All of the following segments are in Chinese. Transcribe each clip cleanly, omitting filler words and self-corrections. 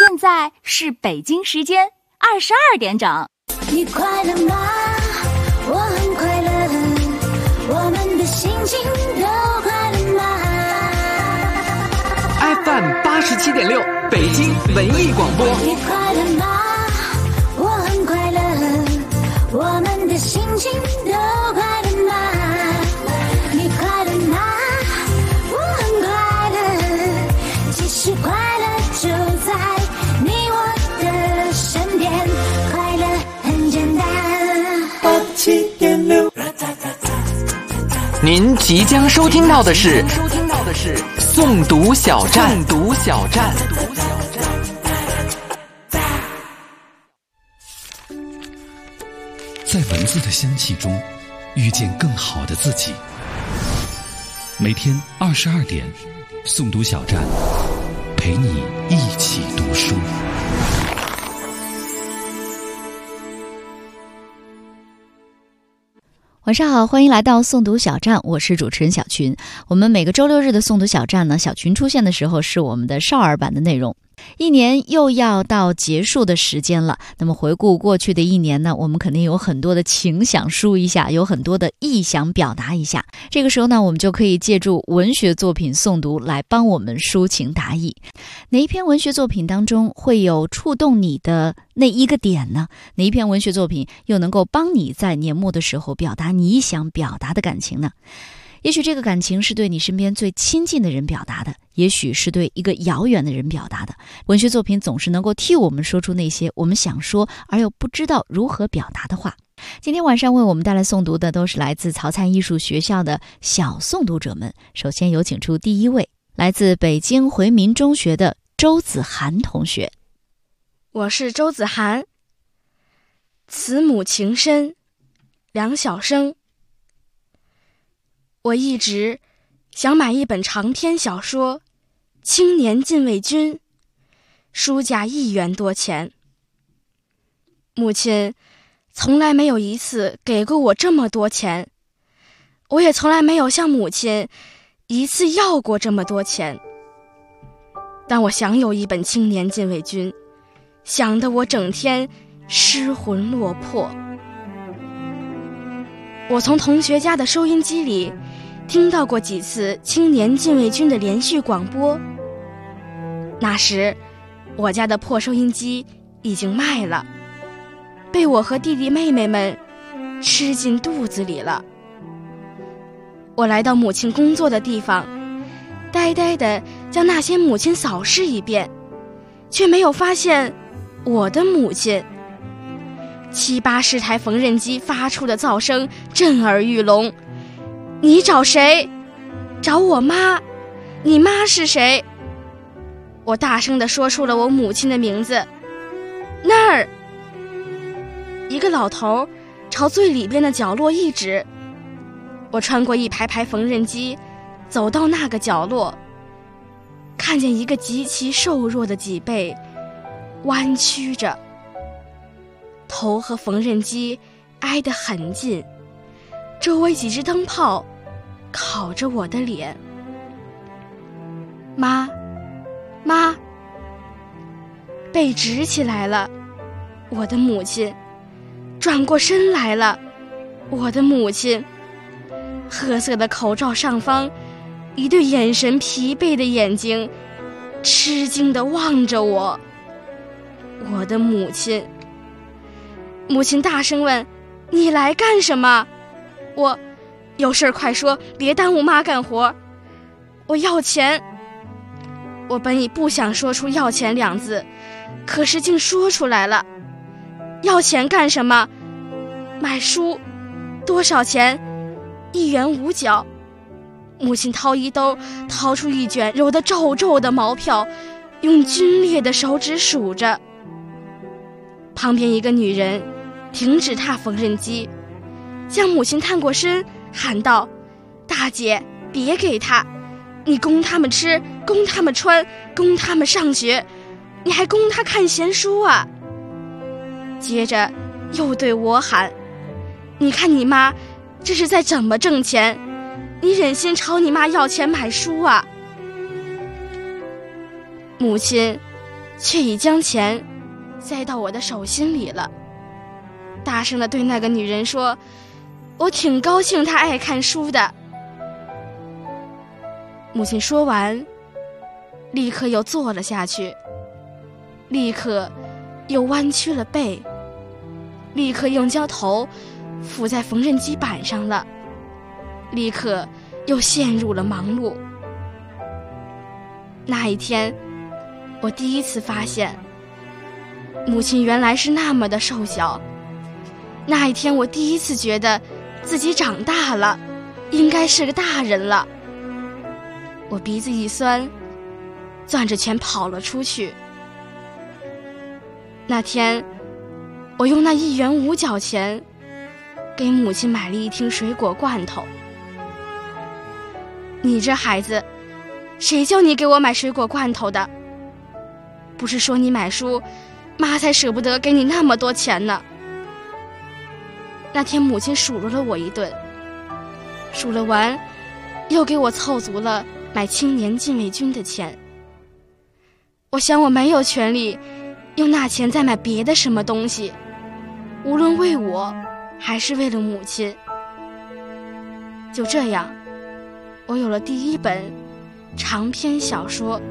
现在是北京时间22点整。 你快乐吗？我很快乐，我们的心情都快乐吗？ FM 87.6北京文艺广播。 你快乐吗？我很快乐，我们的心情都快乐吗？你快乐吗？我很快乐，其实快乐就在你我的身边，快乐很简单。87.6。 您即将收听到的是诵读小站。 在文字的香气中遇见更好的自己。每天22点，诵读小站陪你一起读书。 晚上好，欢迎来到诵读小站，我是主持人小群。我们每个周六日的诵读小站呢，小群出现的时候是我们的少儿版的内容。一年又要到结束的时间了，那么回顾过去的一年呢，我们肯定有很多的情想抒一下，有很多的意想表达一下。这个时候呢，我们就可以借助文学作品诵读来帮我们抒情达意。哪一篇文学作品当中会有触动你的那一个点呢？哪一篇文学作品又能够帮你在年末的时候表达你想表达的感情呢？也许这个感情是对你身边最亲近的人表达的，也许是对一个遥远的人表达的。文学作品总是能够替我们说出那些我们想说而又不知道如何表达的话。今天晚上为我们带来诵读的都是来自曹灿艺术学校的小诵读者们。首先有请出第一位，来自北京回民中学的周子涵同学。 我是周子涵。慈母情深，梁晓声。我一直想买一本长篇小说《青年禁卫军》，书价1元多钱。母亲从来没有一次给过我这么多钱，我也从来没有向母亲一次要过这么多钱。但我想有一本《青年禁卫军》，想得我整天失魂落魄。我从同学家的收音机里听到过几次青年禁卫军的连续广播，那时我家的破收音机已经卖了，被我和弟弟妹妹们吃进肚子里了。我来到母亲工作的地方，呆呆地将那些母亲扫视一遍，却没有发现我的母亲。7、80台缝纫机发出的噪声震耳欲聋。你找谁？找我妈。你妈是谁？我大声地说出了我母亲的名字。那儿。一个老头朝最里边的角落一指。我穿过一排排缝纫机，走到那个角落，看见一个极其瘦弱的脊背弯曲着，头和缝纫机挨得很近，周围几只灯泡烤着我的脸。妈，背直起来了，我的母亲；转过身来了，我的母亲。褐色的口罩上方，一对眼神疲惫的眼睛吃惊地望着我，我的母亲。母亲大声问：你来干什么？我有事快说，别耽误妈干活。我要钱。我本已不想说出要钱2字，可是竟说出来了。要钱干什么？买书。多少钱？1元5角。母亲掏衣兜，掏出一卷揉得皱皱的毛票，用皲裂的手指数着。旁边一个女人停止踏缝纫机，向母亲探过身，喊道：大姐，别给他，你供他们吃，供他们穿，供他们上学，你还供他看闲书啊。接着又对我喊：你看你妈这是在怎么挣钱，你忍心朝你妈要钱买书啊？母亲却已将钱塞到我的手心里了，大声地对那个女人说：“我挺高兴她爱看书的。”母亲说完，立刻又坐了下去，立刻又弯曲了背，立刻又将头伏在缝纫机板上了，立刻又陷入了忙碌。那一天，我第一次发现，母亲原来是那么的瘦小。那一天，我第一次觉得自己长大了，应该是个大人了。我鼻子一酸，攥着拳跑了出去。那天，我用那1元5角钱给母亲买了一听水果罐头。你这孩子，谁叫你给我买水果罐头的？不是说你买书，妈才舍不得给你那么多钱呢。那天母亲数落了我一顿，数了完，又给我凑足了买青年禁卫军的钱。我想我没有权利用那钱再买别的什么东西，无论为我还是为了母亲。就这样，我有了第一本长篇小说。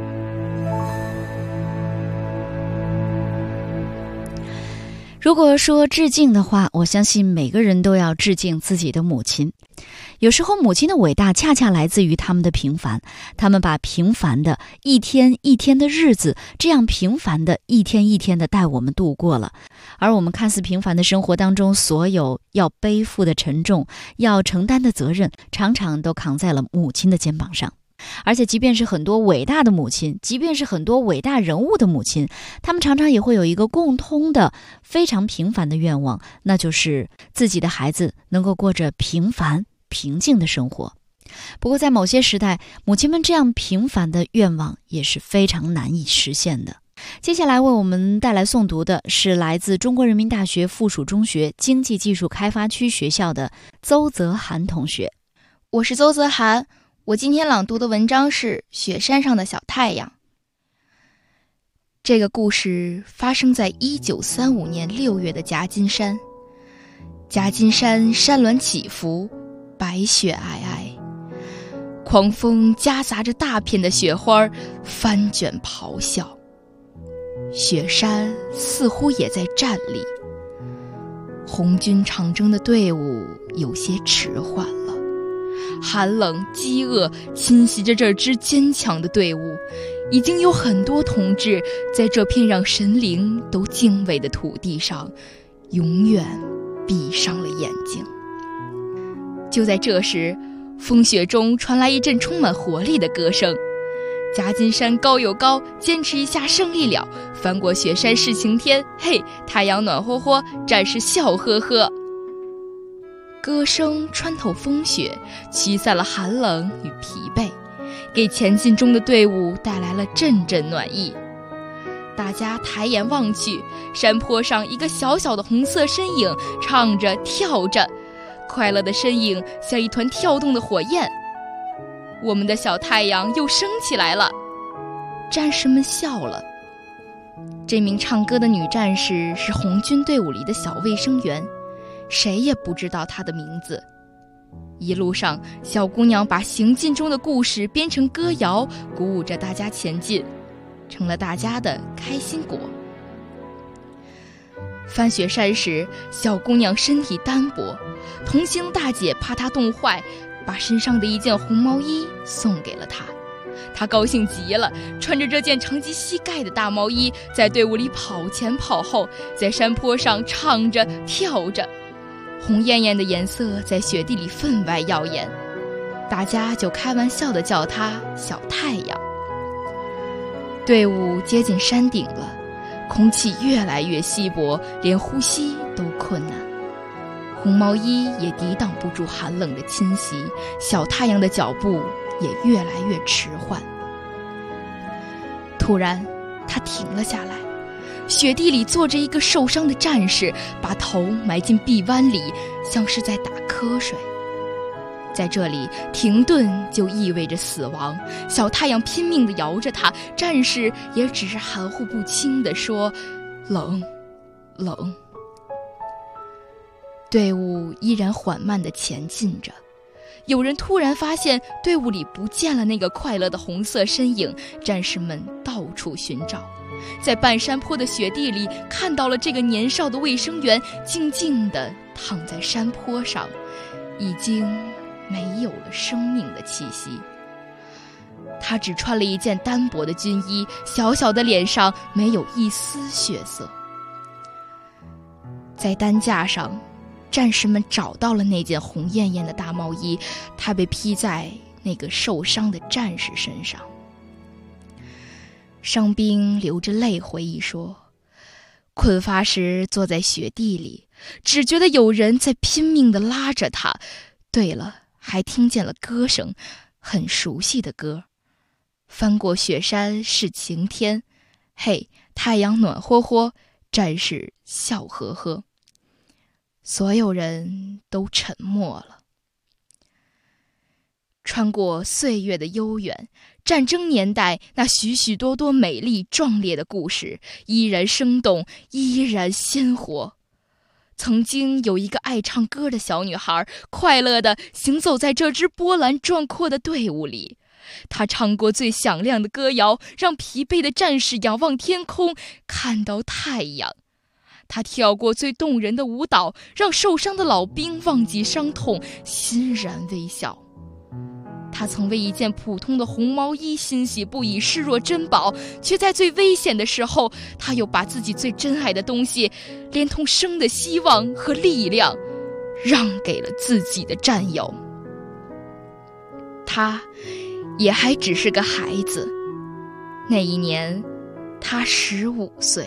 如果说致敬的话，我相信每个人都要致敬自己的母亲。有时候母亲的伟大恰恰来自于他们的平凡，他们把平凡的一天一天的日子，这样平凡的一天一天的带我们度过了。而我们看似平凡的生活当中，所有要背负的沉重，要承担的责任，常常都扛在了母亲的肩膀上。而且即便是很多伟大的母亲，即便是很多伟大人物的母亲，他们常常也会有一个共通的非常平凡的愿望，那就是自己的孩子能够过着平凡平静的生活。不过在某些时代，母亲们这样平凡的愿望也是非常难以实现的。接下来为我们带来诵读的是来自中国人民大学附属中学经济技术开发区学校的邹泽涵同学。 我是邹泽涵，我今天朗读的文章是《雪山上的小太阳》。这个故事发生在1935年6月的夹金山。夹金山山峦起伏，白雪皑皑，狂风夹杂着大片的雪花翻卷咆哮，雪山似乎也在站立。红军长征的队伍有些迟缓了，寒冷饥饿侵袭着这支坚强的队伍，已经有很多同志在这片让神灵都敬畏的土地上永远闭上了眼睛。就在这时，风雪中传来一阵充满活力的歌声。夹金山高有高，坚持一下胜利了，翻过雪山是晴天，嘿，太阳暖和和，战士笑呵呵。歌声穿透风雪，驱散了寒冷与疲惫，给前进中的队伍带来了阵阵暖意。大家抬眼望去，山坡上一个小小的红色身影唱着跳着，快乐的身影像一团跳动的火焰。我们的小太阳又升起来了。战士们笑了。这名唱歌的女战士是红军队伍里的小卫生员，谁也不知道她的名字。一路上，小姑娘把行进中的故事编成歌谣，鼓舞着大家前进，成了大家的开心果。翻雪山时，小姑娘身体单薄，同行大姐怕她冻坏，把身上的一件红毛衣送给了她。她高兴极了，穿着这件长及膝盖的大毛衣，在队伍里跑前跑后，在山坡上唱着跳着，红艳艳的颜色在雪地里分外耀眼，大家就开玩笑地叫她小太阳。队伍接近山顶了，空气越来越稀薄，连呼吸都困难。红毛衣也抵挡不住寒冷的侵袭，小太阳的脚步也越来越迟缓。突然，他停了下来，雪地里坐着一个受伤的战士，把头埋进臂弯里，像是在打瞌睡。 在这里，停顿就意味着死亡。小太阳拼命地摇着它，战士也只是含糊不清地说：“冷，冷。”队伍依然缓慢地前进着。有人突然发现队伍里不见了那个快乐的红色身影，战士们到处寻找，在半山坡的雪地里看到了这个年少的卫生员静静地躺在山坡上，已经没有了生命的气息。他只穿了一件单薄的军衣，小小的脸上没有一丝血色。在担架上，战士们找到了那件红艳艳的大毛衣，它被披在那个受伤的战士身上。伤兵流着泪回忆说，困乏时坐在雪地里，只觉得有人在拼命地拉着他。对了，还听见了歌声，很熟悉的歌。翻过雪山是晴天，嘿，太阳暖和和，战士笑呵呵。所有人都沉默了。穿过岁月的悠远，战争年代那许许多多美丽壮烈的故事依然生动，依然鲜活。曾经有一个爱唱歌的小女孩，快乐地行走在这支波澜壮阔的队伍里。她唱过最响亮的歌谣，让疲惫的战士仰望天空，看到太阳。他跳过最动人的舞蹈，让受伤的老兵忘记伤痛，欣然微笑。他曾为一件普通的红毛衣欣喜不已，视若珍宝，却在最危险的时候，他又把自己最珍爱的东西，连同生的希望和力量，让给了自己的战友。他也还只是个孩子，那一年他15岁。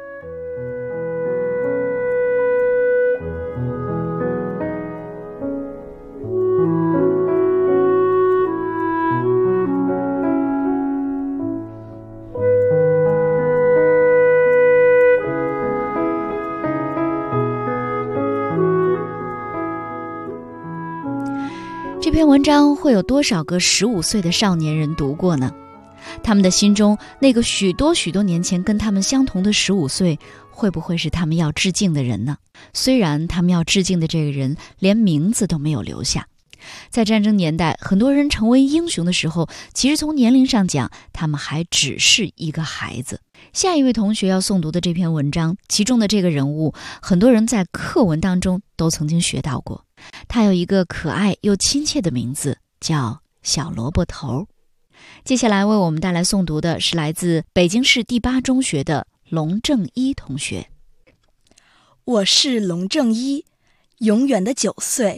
这篇文章会有多少个15岁的少年人读过呢？他们的心中那个许多年前跟他们相同的15岁，会不会是他们要致敬的人呢？虽然他们要致敬的这个人连名字都没有留下。在战争年代，很多人成为英雄的时候，其实从年龄上讲，他们还只是一个孩子。下一位同学要诵读的这篇文章，其中的这个人物，很多人在课文当中都曾经学到过。他有一个可爱又亲切的名字，叫小萝卜头。接下来为我们带来诵读的是来自北京市第8中学的龙正一同学。 我是龙正一，永远的9岁。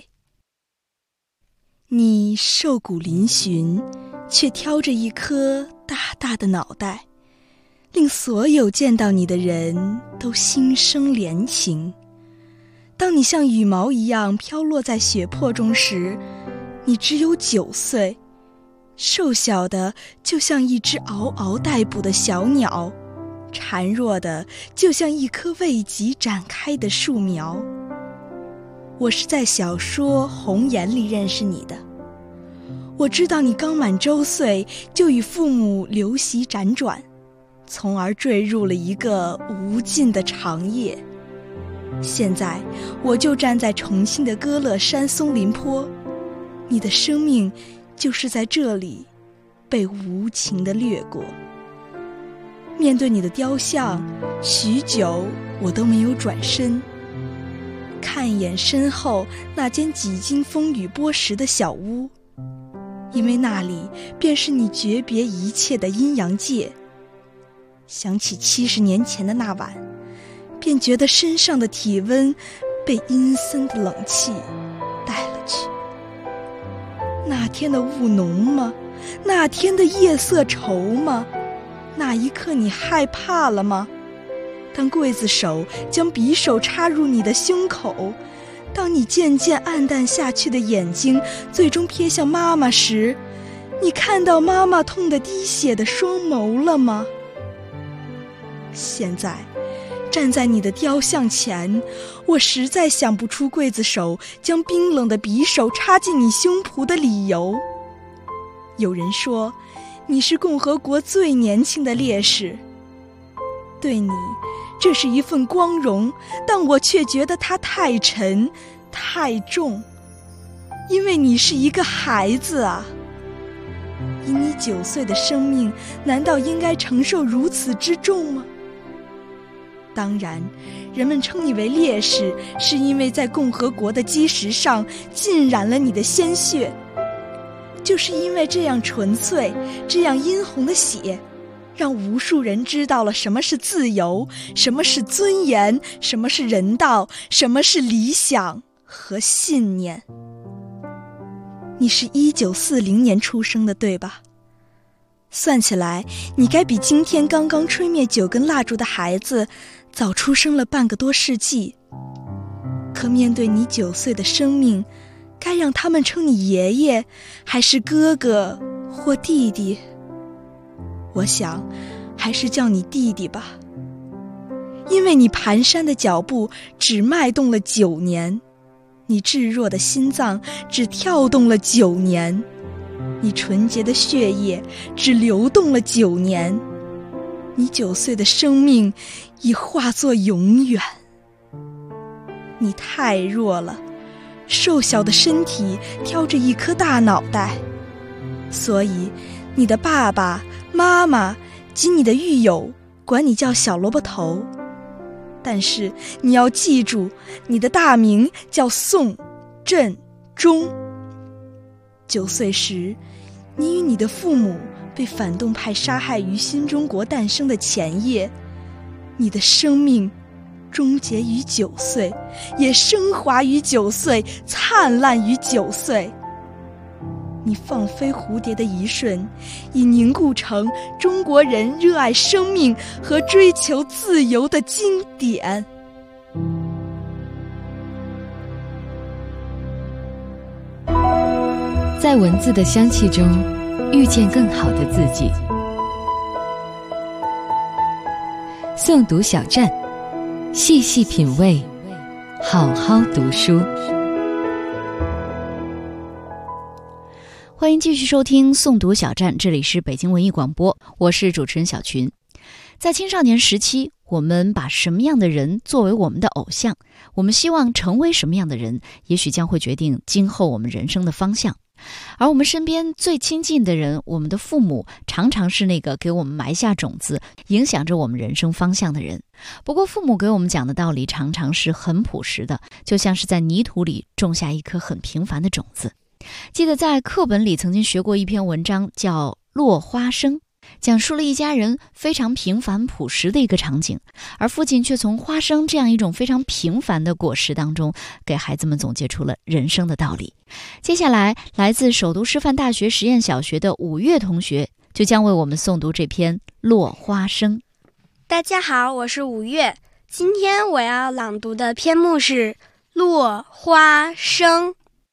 你瘦骨嶙峋，却挑着一颗大大的脑袋，令所有见到你的人都心生怜情。当你像羽毛一样飘落在血泊中时，你只有9岁，瘦小的就像一只嗷嗷待哺的小鸟，孱弱的就像一棵未及展开的树苗。我是在小说《红颜》里认识你的。我知道你刚满周岁就与父母流徙辗转，从而坠入了一个无尽的长夜。现在我就站在重庆的歌乐山松林坡，你的生命就是在这里被无情地掠过。面对你的雕像，许久我都没有转身，看一眼身后那间几经风雨剥蚀的小屋，因为那里便是你诀别一切的阴阳界。想起70年前的那晚，便觉得身上的体温被阴森的冷气带了去。那天的雾浓吗？那天的夜色稠吗？那一刻你害怕了吗？当刽子手将匕首插入你的胸口，当你渐渐暗淡下去的眼睛最终瞥向妈妈时，你看到妈妈痛得滴血的双眸了吗？现在站在你的雕像前，我实在想不出刽子手将冰冷的匕首插进你胸脯的理由。有人说你是共和国最年轻的烈士，对你这是一份光荣，但我却觉得它太沉太重，因为你是一个孩子啊。以你9岁的生命，难道应该承受如此之重吗？当然，人们称你为烈士，是因为在共和国的基石上浸染了你的鲜血。就是因为这样纯粹、这样殷红的血，让无数人知道了什么是自由，什么是尊严，什么是人道，什么是理想和信念。你是1940年出生的，对吧？算起来，你该比今天刚刚吹灭9根蜡烛的孩子早出生了半个多世纪。可面对你9岁的生命，该让他们称你爷爷，还是哥哥或弟弟？我想，还是叫你弟弟吧。因为你蹒跚的脚步只迈动了9年，你炙热的心脏只跳动了9年，你纯洁的血液只流动了9年，你9岁的生命已化作永远。你太弱了，瘦小的身体挑着一颗大脑袋，所以你的爸爸妈妈及你的狱友管你叫小萝卜头。但是你要记住，你的大名叫宋振中。9岁时，你与你的父母被反动派杀害于新中国诞生的前夜，你的生命终结于9岁，也升华于9岁，灿烂于9岁。你放飞蝴蝶的一瞬，已凝固成中国人热爱生命和追求自由的经典。 在文字的香气中遇见更好的自己。诵读小站，细细品味，好好读书。 欢迎继续收听诵读小站，这里是北京文艺广播，我是主持人小群。在青少年时期，我们把什么样的人作为我们的偶像，我们希望成为什么样的人，也许将会决定今后我们人生的方向。而我们身边最亲近的人，我们的父母，常常是那个给我们埋下种子，影响着我们人生方向的人。不过父母给我们讲的道理常常是很朴实的，就像是在泥土里种下一颗很平凡的种子。记得在课本里曾经学过一篇文章叫《落花生》，讲述了一家人非常平凡朴实的一个场景，而父亲却从花生这样一种非常平凡的果实当中，给孩子们总结出了人生的道理。接下来，来自首都师范大学实验小学的5月同学就将为我们诵读这篇《落花生》。 大家好，我是5月，今天我要朗读的篇目是《落花生》。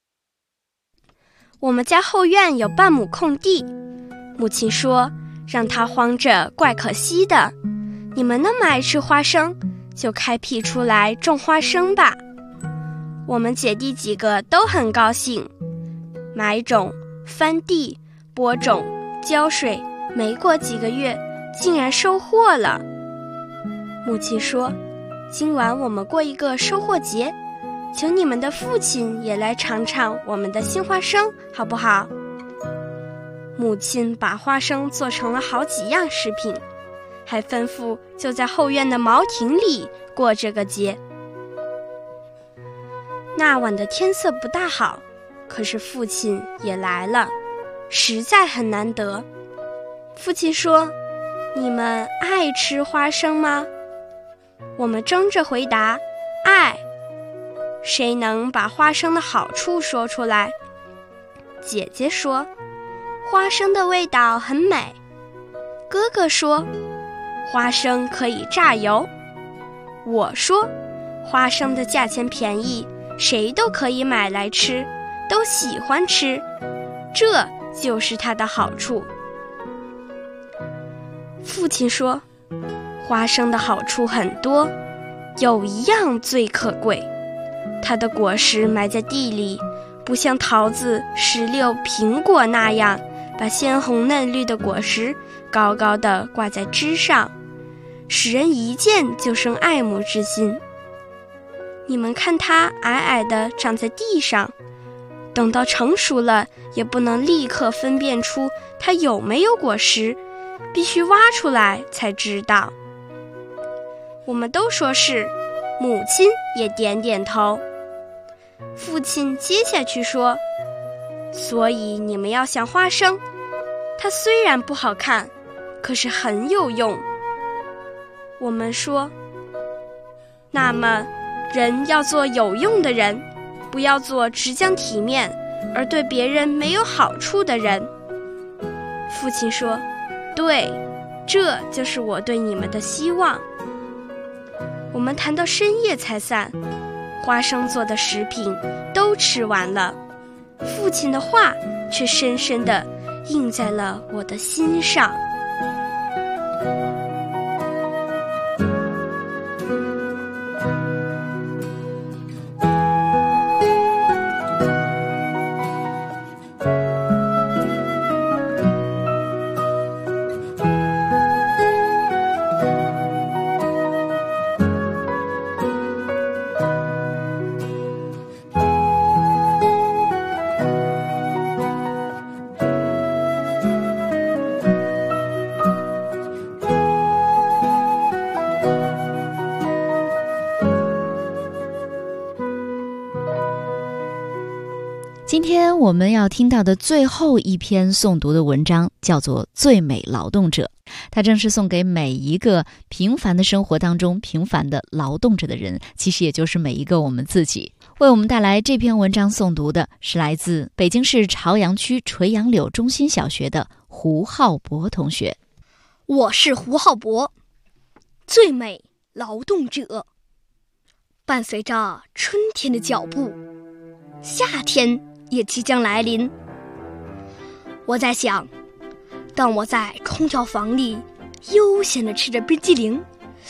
我们家后院有半亩空地，母亲说让它荒着怪可惜的，你们那么爱吃花生，就开辟出来种花生吧。我们姐弟几个都很高兴，买种、翻地、播种、浇水，没过几个月竟然收获了。母亲说，今晚我们过一个收获节，求你们的父亲也来尝尝我们的新花生，好不好？母亲把花生做成了好几样食品，还吩咐就在后院的茅亭里过这个节。那晚的天色不大好，可是父亲也来了，实在很难得。父亲说，你们爱吃花生吗？我们争着回答，爱。谁能把花生的好处说出来？姐姐说，花生的味道很美。哥哥说，花生可以榨油。我说，花生的价钱便宜，谁都可以买来吃，都喜欢吃，这就是它的好处。父亲说， 花生的好处很多，有一样最可贵，它的果实埋在地里，不像桃子、石榴、苹果那样把鲜红嫩绿的果实高高地挂在枝上，使人一见就生爱慕之心。你们看它矮矮地长在地上，等到成熟了也不能立刻分辨出它有没有果实，必须挖出来才知道。我们都说是，母亲也点点头。父亲接下去说，所以你们要像花生，它虽然不好看，可是很有用。我们说，那么人要做有用的人，不要做只讲体面而对别人没有好处的人。父亲说，对，这就是我对你们的希望。我们谈到深夜才散，花生做的食品都吃完了，父亲的话却深深地印在了我的心上。 今天我们要听到的最后一篇诵读的文章叫做《最美劳动者》，它正是送给每一个平凡的生活当中平凡的劳动者的人，其实也就是每一个我们自己。为我们带来这篇文章诵读的是来自北京市朝阳区垂杨柳中心小学的胡浩博同学。 我是胡浩博，最美劳动者。伴随着春天的脚步，夏天也即将来临。我在想，当我在空调房里悠闲地吃着冰激凌，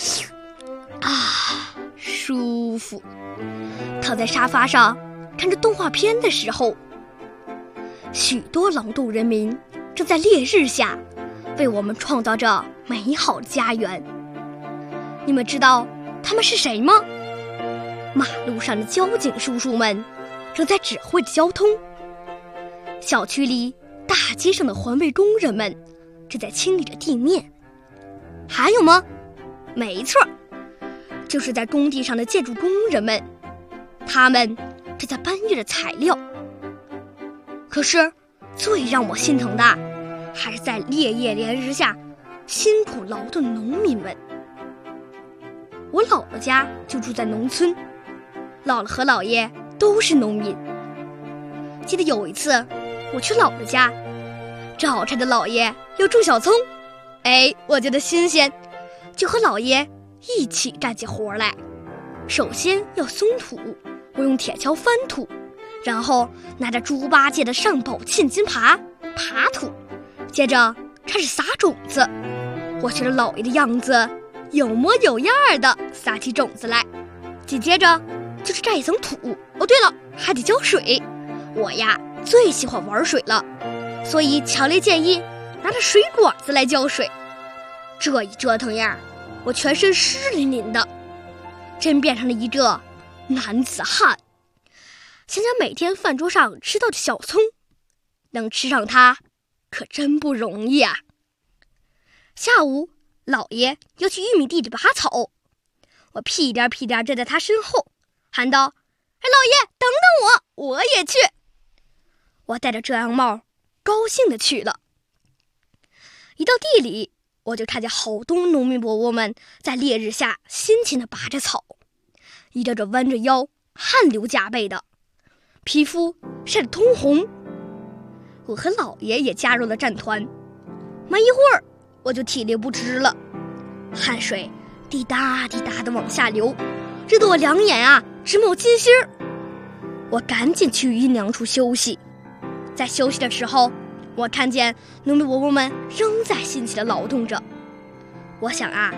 舒服，躺在沙发上看着动画片的时候，许多劳动人民正在烈日下为我们创造着美好的家园。你们知道他们是谁吗？马路上的交警叔叔们正在指挥着交通，小区里大街上的环卫工人们正在清理着地面，还有吗？没错，就是在工地上的建筑工人们，他们正在搬运着材料。可是最让我心疼的还是在烈焰炎日下辛苦劳动的农民们。我姥姥家就住在农村，姥姥和姥爷都是农民。记得有一次我去姥姥家，早晨的姥爷要种小葱，我觉得新鲜，就和姥爷一起干起活来。首先要松土，我用铁锹翻土，然后拿着猪八戒的上宝沁金耙耙土，接着开始撒种子。我学着姥爷的样子，有模有样的撒起种子来，紧接着就是盖一层土。哦，对了，还得浇水。我呀最喜欢玩水了，所以强烈建议拿着水管子来浇水。这一折腾呀，我全身湿淋淋的，真变成了一个男子汉。想想每天饭桌上吃到的小葱，能吃上它可真不容易啊。下午姥爷要去玉米地里拔草，我屁颠屁颠站在他身后喊道：姥爷等等我也去。我戴着遮阳帽高兴地去了。一到地里，我就看见好多农民伯伯们在烈日下辛勤地拔着草，一个个弯着腰，汗流浃背的，皮肤晒得通红。我和姥爷也加入了战团，没一会儿我就体力不支了，汗水滴答滴答地往下流，热得我两眼啊直冒金星儿。我赶紧去阴凉处休息。在休息的时候，我看见农民伯伯们仍在辛勤地劳动着。我想啊，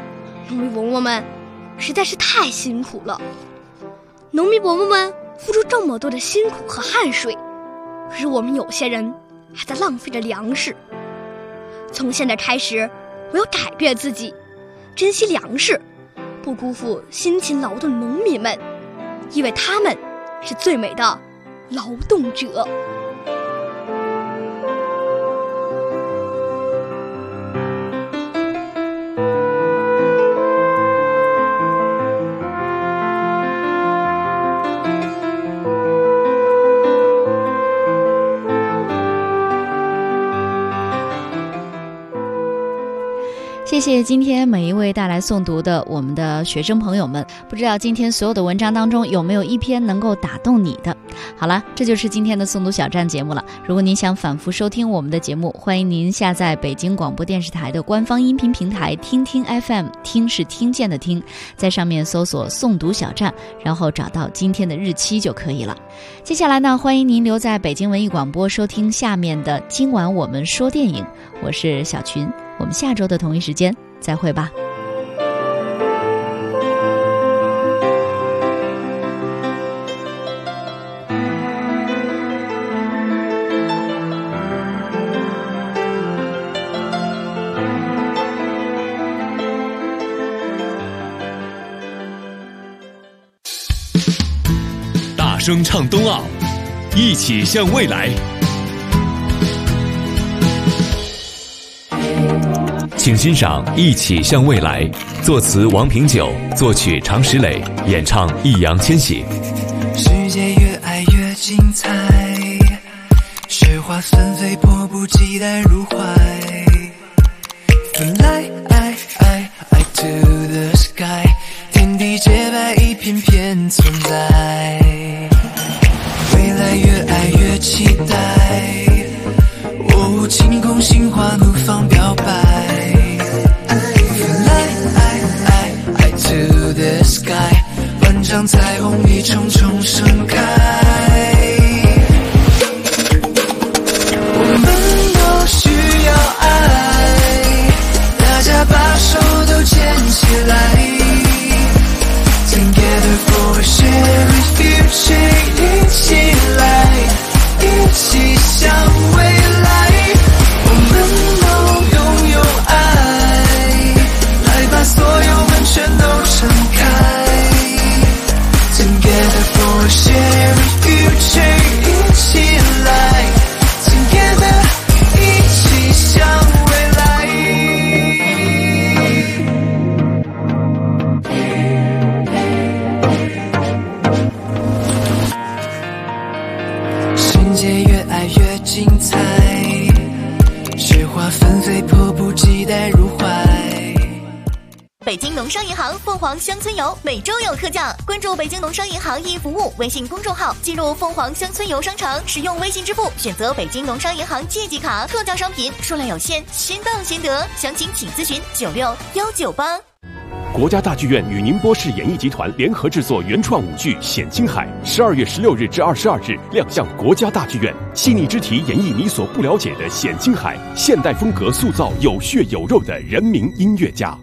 农民伯伯们实在是太辛苦了。农民伯伯们付出这么多的辛苦和汗水，可是我们有些人还在浪费着粮食。从现在开始，我要改变自己，珍惜粮食，不辜负辛勤劳动的农民们，因为他们是最美的劳动者。 谢谢今天每一位带来诵读的我们的学生朋友们，不知道今天所有的文章当中有没有一篇能够打动你的。好了，这就是今天的诵读小站节目了。如果您想反复收听我们的节目，欢迎您下载北京广播电视台的官方音频平台听听 FM， 听是听见的听，在上面搜索诵读小站，然后找到今天的日期就可以了。接下来呢，欢迎您留在北京文艺广播收听下面的今晚我们说电影，我是小群，我们下周的同一时间再会吧。 大声唱冬奥，一起向未来。请欣赏《一起向未来》，作词王平久，作曲常石磊，演唱易烊千玺。 世界越爱越精彩，雪花纷飞，迫不及待入怀。Fly to the sky， 天地洁白，一片片存在。未来越爱越期待，哦，晴空心花怒放表白。Fly to the sky， 万丈彩虹一重重盛开。我们都需要爱，大家把手都牵起来。Together for a shared future， 一起来，一起向未来。我们都拥有爱，来把所有门全都敞开。Together for a shared future， 一起来 ，Together 一起向未来。世界越爱越精彩，雪花纷飞，迫不及待入怀。 北京农商银行凤凰乡村游每周有特价，关注北京农商银行易服务微信公众号，进入凤凰乡村游商城，使用微信支付，选择北京农商银行借记卡，特价商品数量有限，先到先得，详情请咨询96-198。 国家大剧院与宁波市演艺集团联合制作原创舞剧《显青海》，12月16日至22日亮相国家大剧院，细腻肢体演绎你所不了解的显青海，现代风格塑造有血有肉的人民音乐家。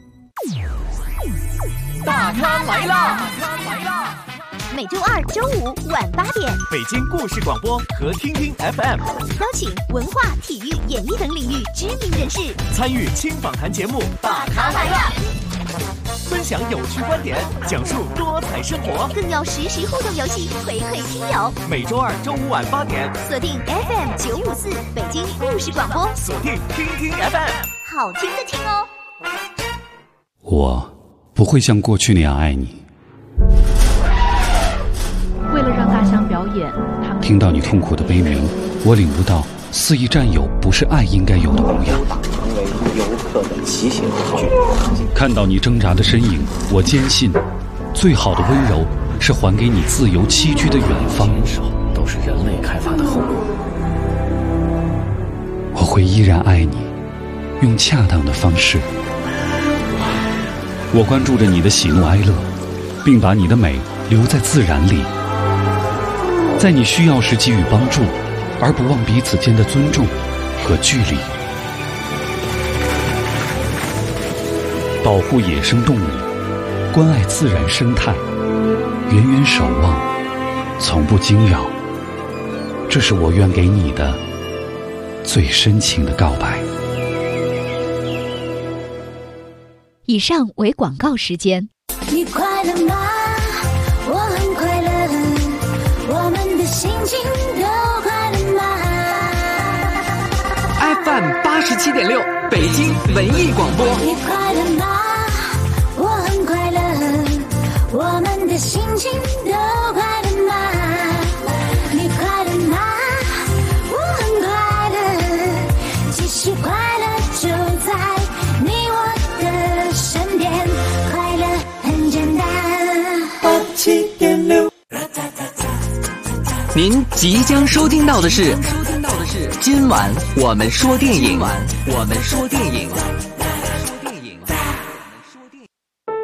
大咖来啦！ 每周二、周五晚8点， 北京故事广播和听听 FM 邀请文化、体育、演艺等领域知名人士参与轻访谈节目《大咖来啦》，分享有趣观点，讲述多彩生活， 更有实时互动游戏回馈听友。 每周二、周五晚8点， 锁定 FM 954北京故事广播， 锁定听听 FM， 好听的听哦。 我不会像过去那样爱你。 为了让大象表演，他们听到你痛苦的悲鸣，我领悟到肆意占有不是爱应该有的模样。 成为游客的骑行道具。 看到你挣扎的身影，我坚信，最好的温柔是还给你自由栖居的远方。 都是人类开发的后果。 我会依然爱你，用恰当的方式。我关注着你的喜怒哀乐，并把你的美留在自然里，在你需要时给予帮助，而不忘彼此间的尊重和距离。 保护野生动物，关爱自然生态，远远守望，从不惊扰。这是我愿给你的最深情的告白。 以上为广告时间。 你快乐吗？我很快乐，我们的心情都快乐吗？ FM 87.6，北京文艺广播。 你快乐吗？我很快乐，我们的心情都快乐吗？你快乐吗？我很快乐，其实快乐就在你我的身边，快乐很简单。87.6。 您即将收听到的是今晚我们说电影。